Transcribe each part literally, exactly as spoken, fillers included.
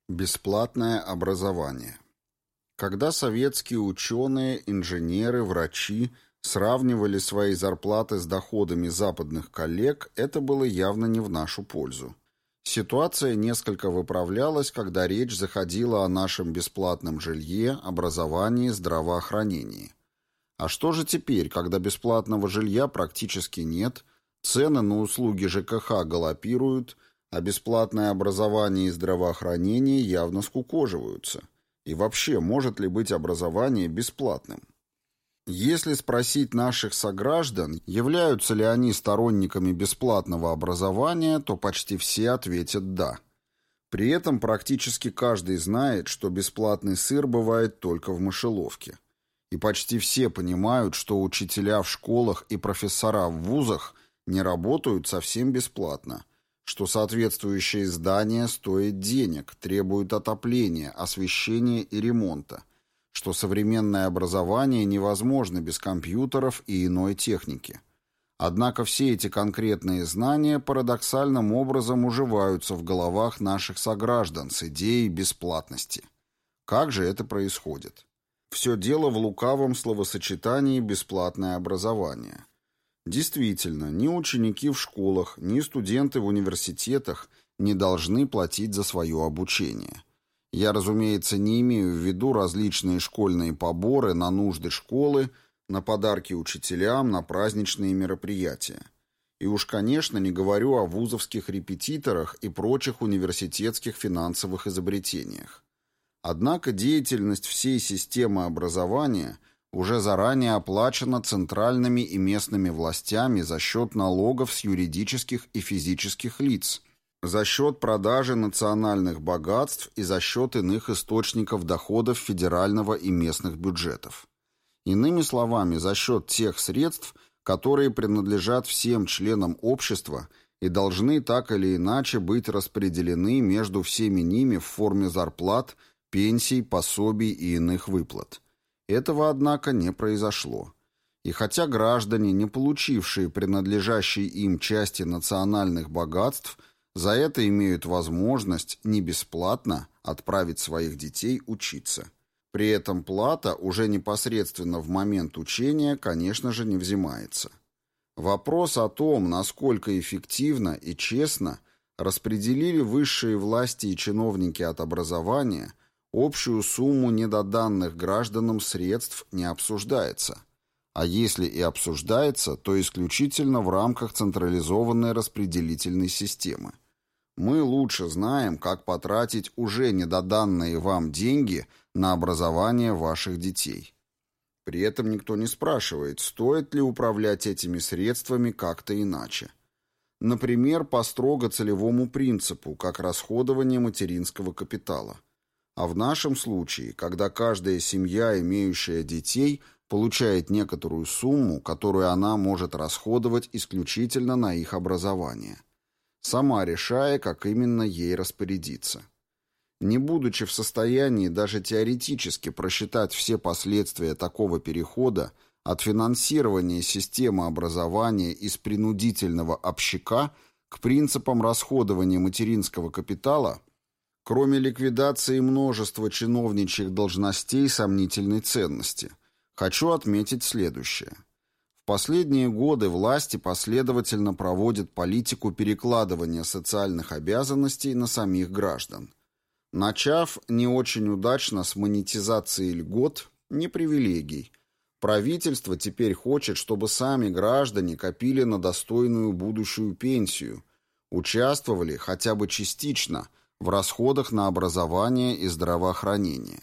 Бесплатное образование. Когда советские ученые, инженеры, врачи сравнивали свои зарплаты с доходами западных коллег, это было явно не в нашу пользу. Ситуация несколько выправлялась, когда речь заходила о нашем бесплатном жилье, образовании, здравоохранении. А что же теперь, когда бесплатного жилья практически нет, цены на услуги ЖКХ галопируют, а бесплатное образование и здравоохранение явно скукоживаются? И вообще, может ли быть образование бесплатным? Если спросить наших сограждан, являются ли они сторонниками бесплатного образования, то почти все ответят «да». При этом практически каждый знает, что бесплатный сыр бывает только в мышеловке. И почти все понимают, что учителя в школах и профессора в вузах не работают совсем бесплатно, что соответствующее здание стоит денег, требует отопления, освещения и ремонта, что современное образование невозможно без компьютеров и иной техники. Однако все эти конкретные знания парадоксальным образом уживаются в головах наших сограждан с идеей бесплатности. Как же это происходит? Все дело в лукавом словосочетании «бесплатное образование». Действительно, ни ученики в школах, ни студенты в университетах не должны платить за свое обучение. Я, разумеется, не имею в виду различные школьные поборы на нужды школы, на подарки учителям, на праздничные мероприятия. И уж, конечно, не говорю о вузовских репетиторах и прочих университетских финансовых изобретениях. Однако деятельность всей системы образования уже заранее оплачена центральными и местными властями за счет налогов с юридических и физических лиц, за счет продажи национальных богатств и за счет иных источников доходов федерального и местных бюджетов. Иными словами, за счет тех средств, которые принадлежат всем членам общества и должны так или иначе быть распределены между всеми ними в форме зарплат, пенсий, пособий и иных выплат. Этого, однако, не произошло. И хотя граждане, не получившие принадлежащей им части национальных богатств, за это имеют возможность не бесплатно отправить своих детей учиться. При этом плата уже непосредственно в момент учения, конечно же, не взимается. Вопрос о том, насколько эффективно и честно распределили высшие власти и чиновники от образования общую сумму недоданных гражданам средств, не обсуждается. А если и обсуждается, то исключительно в рамках централизованной распределительной системы. Мы лучше знаем, как потратить уже недоданные вам деньги на образование ваших детей. При этом никто не спрашивает, стоит ли управлять этими средствами как-то иначе. Например, по строго целевому принципу, как расходование материнского капитала. А в нашем случае, когда каждая семья, имеющая детей, получает некоторую сумму, которую она может расходовать исключительно на их образование, сама решая, как именно ей распорядиться. Не будучи в состоянии даже теоретически просчитать все последствия такого перехода от финансирования системы образования из принудительного общака к принципам расходования материнского капитала, кроме ликвидации множества чиновничьих должностей сомнительной ценности, хочу отметить следующее. В последние годы власти последовательно проводят политику перекладывания социальных обязанностей на самих граждан. Начав не очень удачно с монетизации льгот, не привилегий, правительство теперь хочет, чтобы сами граждане копили на достойную будущую пенсию, участвовали хотя бы частично в расходах на образование и здравоохранение.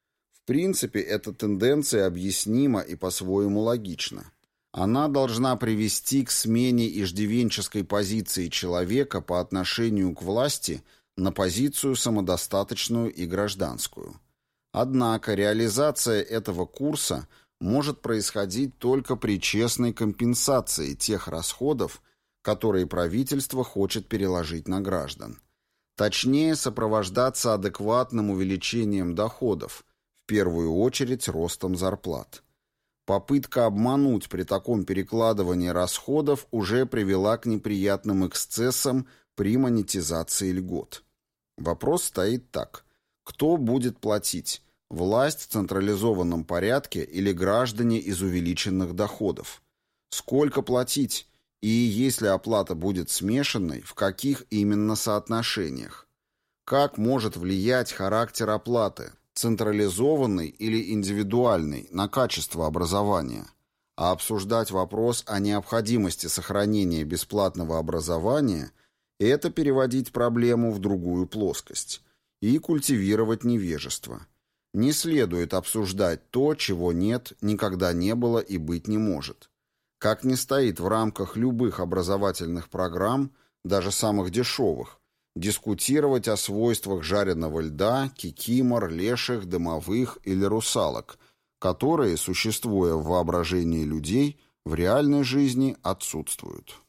В принципе, эта тенденция объяснима и по-своему логична. Она должна привести к смене иждивенческой позиции человека по отношению к власти на позицию самодостаточную и гражданскую. Однако реализация этого курса может происходить только при честной компенсации тех расходов, которые правительство хочет переложить на граждан. Точнее, сопровождаться адекватным увеличением доходов, в первую очередь ростом зарплат. Попытка обмануть при таком перекладывании расходов уже привела к неприятным эксцессам при монетизации льгот. Вопрос стоит так. Кто будет платить? Власть в централизованном порядке или граждане из увеличенных доходов? Сколько платить? И если оплата будет смешанной, в каких именно соотношениях? Как может влиять характер оплаты, централизованный или индивидуальный, на качество образования? А обсуждать вопрос о необходимости сохранения бесплатного образования – это переводить проблему в другую плоскость и культивировать невежество. Не следует обсуждать то, чего нет, никогда не было и быть не может. Как не стоит в рамках любых образовательных программ, даже самых дешевых, дискутировать о свойствах жареного льда, кикимор, леших, дымовых или русалок, которые, существуя в воображении людей, в реальной жизни отсутствуют.